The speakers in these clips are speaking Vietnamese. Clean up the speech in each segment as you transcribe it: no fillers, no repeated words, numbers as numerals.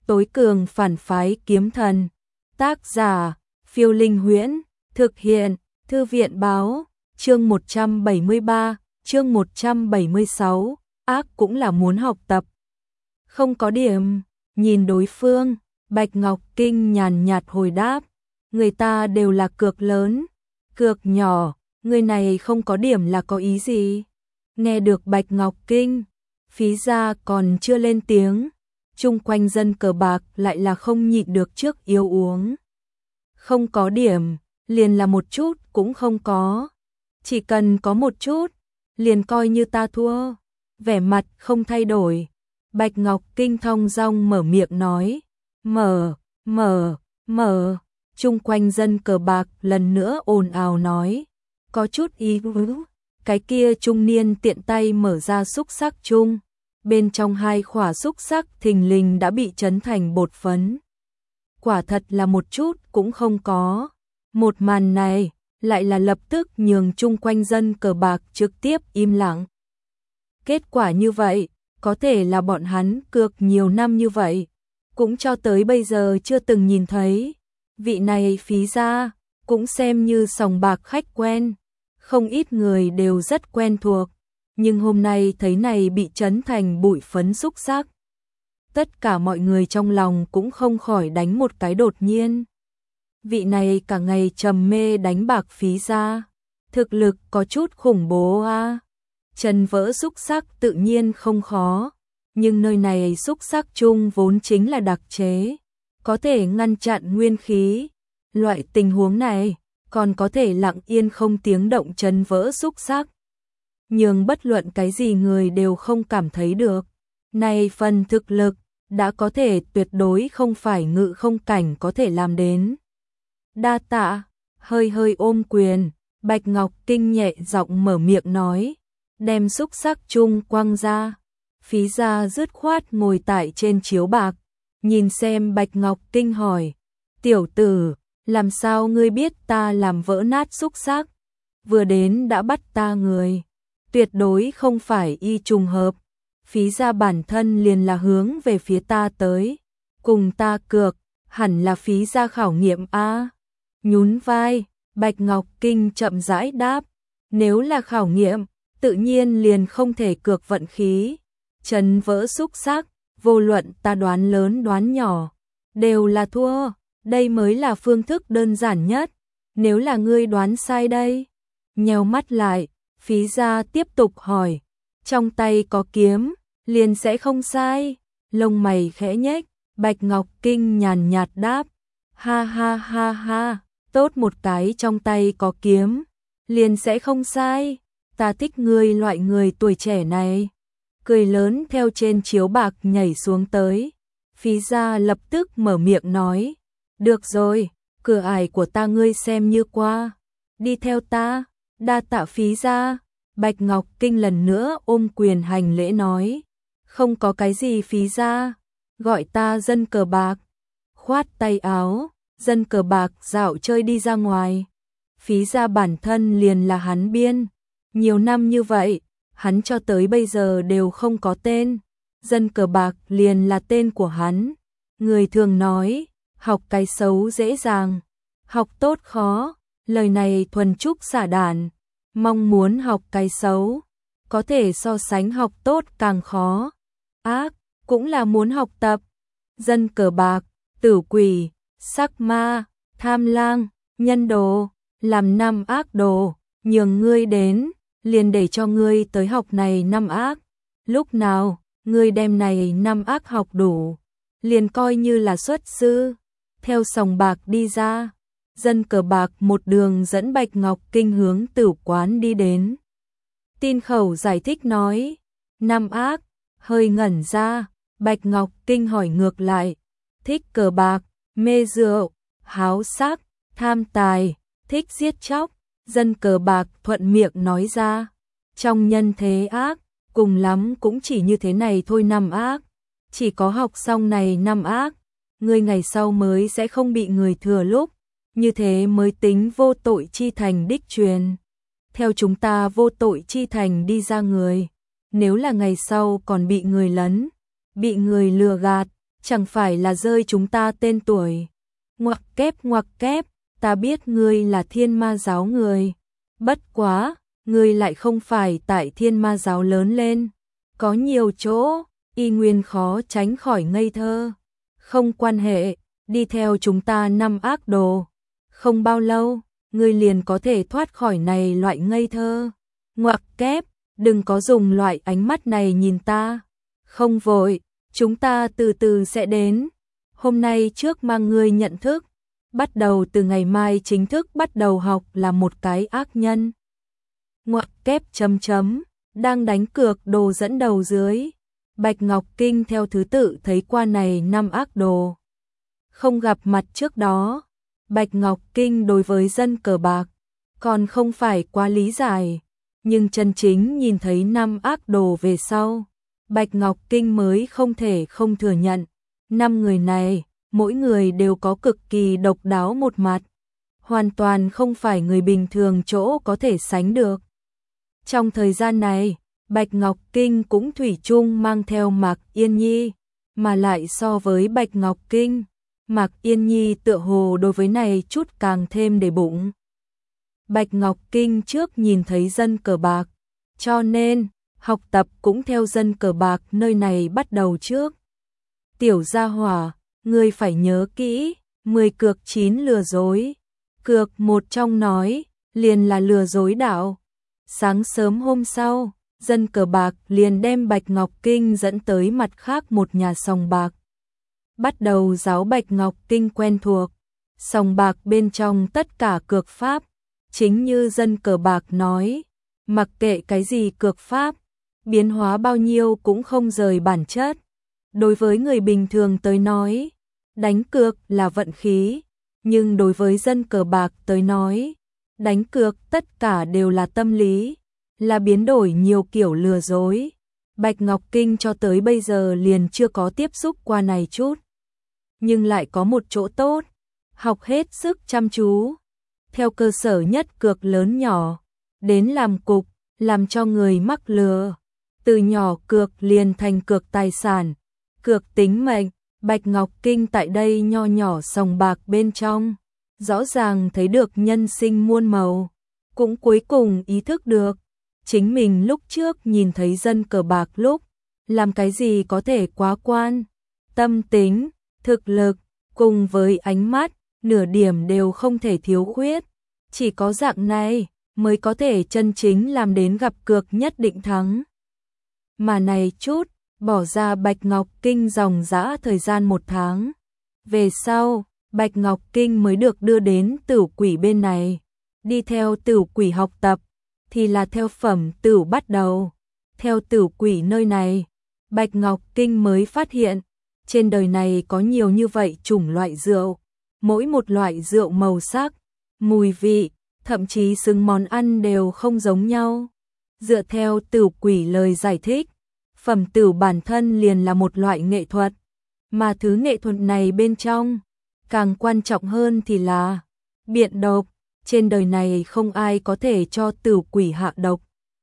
Tối cường phản phái kiếm thần. Tác giả, Phiêu Linh Huyễn. Thực hiện, Thư viện Báo. Chương 173, chương 176. Ác cũng là muốn học tập. Không có điểm. Nhìn đối phương, Bạch Ngọc Kinh nhàn nhạt hồi đáp. Người ta đều là cược lớn. Cược nhỏ, người này không có điểm là có ý gì? Nghe được Bạch Ngọc Kinh, Phí Gia còn chưa lên tiếng. Chung quanh dân cờ bạc lại là không nhịn được trước yêu uống. Không có điểm, liền là một chút cũng không có. Chỉ cần có một chút, liền coi như ta thua. Vẻ mặt không thay đổi. Bạch Ngọc Kinh thong dong mở miệng nói. Mở. Chung quanh dân cờ bạc lần nữa ồn ào nói. Có chút ý ứ. Cái kia trung niên tiện tay mở ra xúc xắc chung. Bên trong hai khỏa xúc xắc thình lình đã bị chấn thành bột phấn. Quả thật là một chút cũng không có. Một màn này lại là lập tức nhường chung quanh dân cờ bạc trực tiếp im lặng. Kết quả như vậy, có thể là bọn hắn cược nhiều năm như vậy, cũng cho tới bây giờ chưa từng nhìn thấy. Vị này Phí Gia, cũng xem như sòng bạc khách quen, không ít người đều rất quen thuộc, nhưng hôm nay thấy này bị chấn thành bụi phấn xúc xắc. Tất cả mọi người trong lòng cũng không khỏi đánh một cái đột nhiên. Vị này cả ngày trầm mê đánh bạc Phí Gia, thực lực có chút khủng bố a. Trần vỡ xúc xắc tự nhiên không khó, nhưng nơi này xúc xắc chung vốn chính là đặc chế, có thể ngăn chặn nguyên khí. Loại tình huống này còn có thể lặng yên không tiếng động trần vỡ xúc xắc, nhưng bất luận cái gì người đều không cảm thấy được. Này phần thực lực đã có thể tuyệt đối không phải ngự không cảnh có thể làm đến. Đa tạ. Hơi ôm quyền, Bạch Ngọc Kinh nhẹ giọng mở miệng nói, đem xúc xắc chung quăng ra. Phí Gia dứt khoát ngồi tại trên chiếu bạc, nhìn xem Bạch Ngọc Kinh hỏi, tiểu tử, làm sao ngươi biết ta làm vỡ nát xúc xắc? Vừa đến đã bắt ta người, tuyệt đối không phải y trùng hợp. Phí Gia bản thân liền là hướng về phía ta tới, cùng ta cược, hẳn là Phí Gia khảo nghiệm a. Nhún vai, Bạch Ngọc Kinh chậm rãi đáp, nếu là khảo nghiệm, tự nhiên liền không thể cược vận khí. Trần vỡ xúc xắc, vô luận ta đoán lớn đoán nhỏ, đều là thua, đây mới là phương thức đơn giản nhất. Nếu là ngươi đoán sai đây? Nheo mắt lại, Phí Gia tiếp tục hỏi, trong tay có kiếm, liền sẽ không sai. Lông mày khẽ nhếch, Bạch Ngọc Kinh nhàn nhạt đáp, ha, tốt một cái trong tay có kiếm, liền sẽ không sai. Ta thích ngươi loại người tuổi trẻ này. Cười lớn theo trên chiếu bạc nhảy xuống tới. Phí Gia lập tức mở miệng nói, được rồi, cửa ải của ta ngươi xem như qua, đi theo ta. Đa tạ Phí Gia. Bạch Ngọc Kinh lần nữa ôm quyền hành lễ nói, không có cái gì Phí Gia, gọi ta dân cờ bạc. Khoát tay áo, dân cờ bạc dạo chơi đi ra ngoài. Phí Gia bản thân liền là hắn biên, nhiều năm như vậy, hắn cho tới bây giờ đều không có tên, dân cờ bạc liền là tên của hắn. Người thường nói, học cái xấu dễ dàng, học tốt khó, lời này thuần trúc xả đản. Mong muốn học cái xấu, có thể so sánh học tốt càng khó. Ác, cũng là muốn học tập. Dân cờ bạc, tử quỷ, sắc ma, tham lang, nhân đồ, làm năm ác đồ, nhường ngươi đến, liền để cho ngươi tới học này năm ác. Lúc nào, ngươi đem này năm ác học đủ, liền coi như là xuất sư. Theo sòng bạc đi ra, dân cờ bạc một đường dẫn Bạch Ngọc Kinh hướng tử quán đi đến. Tin khẩu giải thích nói, năm ác, hơi ngẩn ra, Bạch Ngọc Kinh hỏi ngược lại, thích cờ bạc, mê rượu, háo sắc, tham tài, thích giết chóc. Dân cờ bạc thuận miệng nói ra, trong nhân thế ác, cùng lắm cũng chỉ như thế này thôi. Năm ác, chỉ có học xong này năm ác, ngươi ngày sau mới sẽ không bị người thừa lúc, như thế mới tính vô tội chi thành đích truyền. Theo chúng ta vô tội chi thành đi ra người, nếu là ngày sau còn bị người lấn, bị người lừa gạt, chẳng phải là rơi chúng ta tên tuổi. Ngoặc kép, ta biết ngươi là Thiên Ma giáo người. Bất quá, ngươi lại không phải tại Thiên Ma giáo lớn lên. Có nhiều chỗ, y nguyên khó tránh khỏi ngây thơ. Không quan hệ, đi theo chúng ta năm ác đồ. Không bao lâu, ngươi liền có thể thoát khỏi này loại ngây thơ. Ngoặc kép, đừng có dùng loại ánh mắt này nhìn ta. Không vội, chúng ta từ từ sẽ đến. Hôm nay trước mang ngươi nhận thức. Bắt đầu từ ngày mai chính thức bắt đầu học là một cái ác nhân. Ngoặc kép đang đánh cược đồ dẫn đầu dưới. Bạch Ngọc Kinh theo thứ tự thấy qua này năm ác đồ. Không gặp mặt trước đó, Bạch Ngọc Kinh đối với dân cờ bạc còn không phải quá lý giải, nhưng chân chính nhìn thấy năm ác đồ về sau, Bạch Ngọc Kinh mới không thể không thừa nhận, năm người này, mỗi người đều có cực kỳ độc đáo một mặt, hoàn toàn không phải người bình thường chỗ có thể sánh được. Trong thời gian này, Bạch Ngọc Kinh cũng thủy chung mang theo Mạc Yên Nhi, mà lại so với Bạch Ngọc Kinh, Mạc Yên Nhi tựa hồ đối với này chút càng thêm để bụng. Bạch Ngọc Kinh trước nhìn thấy dân cờ bạc, cho nên học tập cũng theo dân cờ bạc nơi này bắt đầu trước. Tiểu gia hỏa, ngươi phải nhớ kỹ, 10 cược 9 lừa dối. Cược một trong nói, liền là lừa dối đạo. Sáng sớm hôm sau, dân cờ bạc liền đem Bạch Ngọc Kinh dẫn tới mặt khác một nhà sòng bạc. Bắt đầu giáo Bạch Ngọc Kinh quen thuộc. Sòng bạc bên trong tất cả cược pháp, chính như dân cờ bạc nói, mặc kệ cái gì cược pháp, biến hóa bao nhiêu cũng không rời bản chất. Đối với người bình thường tới nói, đánh cược là vận khí, nhưng đối với dân cờ bạc tới nói, đánh cược tất cả đều là tâm lý, là biến đổi nhiều kiểu lừa dối. Bạch Ngọc Kinh cho tới bây giờ liền chưa có tiếp xúc qua này chút. Nhưng lại có một chỗ tốt, học hết sức chăm chú. Theo cơ sở nhất cược lớn nhỏ, đến làm cục, làm cho người mắc lừa. Từ nhỏ cược liền thành cược tài sản, cược tính mệnh. Bạch Ngọc Kinh tại đây nho nhỏ sòng bạc bên trong, rõ ràng thấy được nhân sinh muôn màu, cũng cuối cùng ý thức được, chính mình lúc trước nhìn thấy dân cờ bạc lúc, làm cái gì có thể quá quan, tâm tính, thực lực, cùng với ánh mắt, nửa điểm đều không thể thiếu khuyết, chỉ có dạng này mới có thể chân chính làm đến gặp cược nhất định thắng. Mà này chút, bỏ ra Bạch Ngọc Kinh dòng dã thời gian 1 tháng. Về sau, Bạch Ngọc Kinh mới được đưa đến Tửu Quỷ bên này. Đi theo Tửu Quỷ học tập, thì là theo phẩm tửu bắt đầu. Theo Tửu Quỷ nơi này, Bạch Ngọc Kinh mới phát hiện, trên đời này có nhiều như vậy chủng loại rượu. Mỗi một loại rượu màu sắc, mùi vị, thậm chí xứng món ăn đều không giống nhau. Dựa theo Tửu Quỷ lời giải thích, phẩm tửu bản thân liền là một loại nghệ thuật, mà thứ nghệ thuật này bên trong, càng quan trọng hơn thì là biện độc, trên đời này không ai có thể cho Tửu Quỷ hạ độc.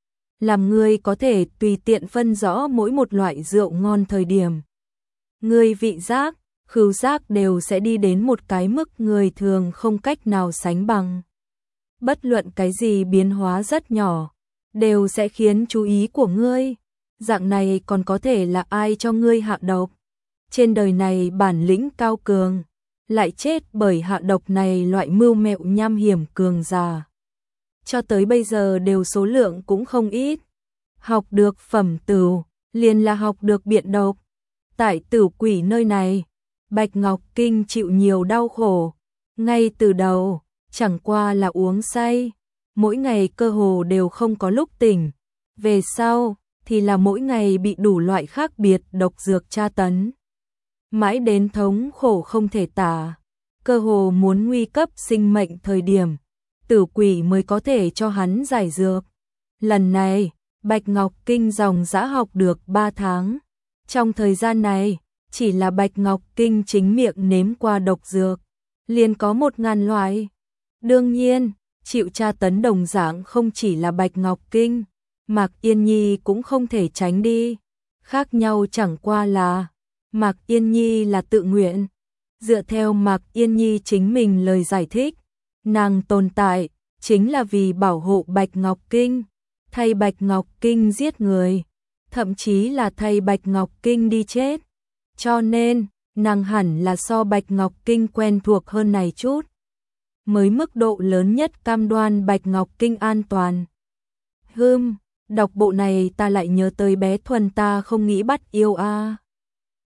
Làm ngươi có thể tùy tiện phân rõ mỗi một loại rượu ngon thời điểm. Ngươi vị giác, khứu giác đều sẽ đi đến một cái mức người thường không cách nào sánh bằng. Bất luận cái gì biến hóa rất nhỏ, đều sẽ khiến chú ý của ngươi. Dạng này còn có thể là ai cho ngươi hạ độc. Trên đời này bản lĩnh cao cường, lại chết bởi hạ độc này loại mưu mẹo nham hiểm cường già. Cho tới bây giờ đều số lượng cũng không ít. Học được phẩm tửu, liền là học được biện độc. Tại Tửu Quỷ nơi này, Bạch Ngọc Kinh chịu nhiều đau khổ. Ngay từ đầu, chẳng qua là uống say, mỗi ngày cơ hồ đều không có lúc tỉnh. Về sau, thì là mỗi ngày bị đủ loại khác biệt độc dược tra tấn. Mãi đến thống khổ không thể tả, cơ hồ muốn nguy cấp sinh mệnh thời điểm, Tửu Quỷ mới có thể cho hắn giải dược. Lần này, Bạch Ngọc Kinh dòng dã học được 3 tháng. Trong thời gian này, chỉ là Bạch Ngọc Kinh chính miệng nếm qua độc dược, liền có 1000 loại. Đương nhiên, chịu tra tấn đồng dạng không chỉ là Bạch Ngọc Kinh, Mạc Yên Nhi cũng không thể tránh đi. Khác nhau chẳng qua là Mạc Yên Nhi là tự nguyện. Dựa theo Mạc Yên Nhi chính mình lời giải thích, nàng tồn tại chính là vì bảo hộ Bạch Ngọc Kinh, thay Bạch Ngọc Kinh giết người, thậm chí là thay Bạch Ngọc Kinh đi chết. Cho nên, nàng hẳn là so Bạch Ngọc Kinh quen thuộc hơn này chút, mới mức độ lớn nhất cam đoan Bạch Ngọc Kinh an toàn. Đọc bộ này ta lại nhớ tới bé Thuần ta không nghĩ bắt yêu a.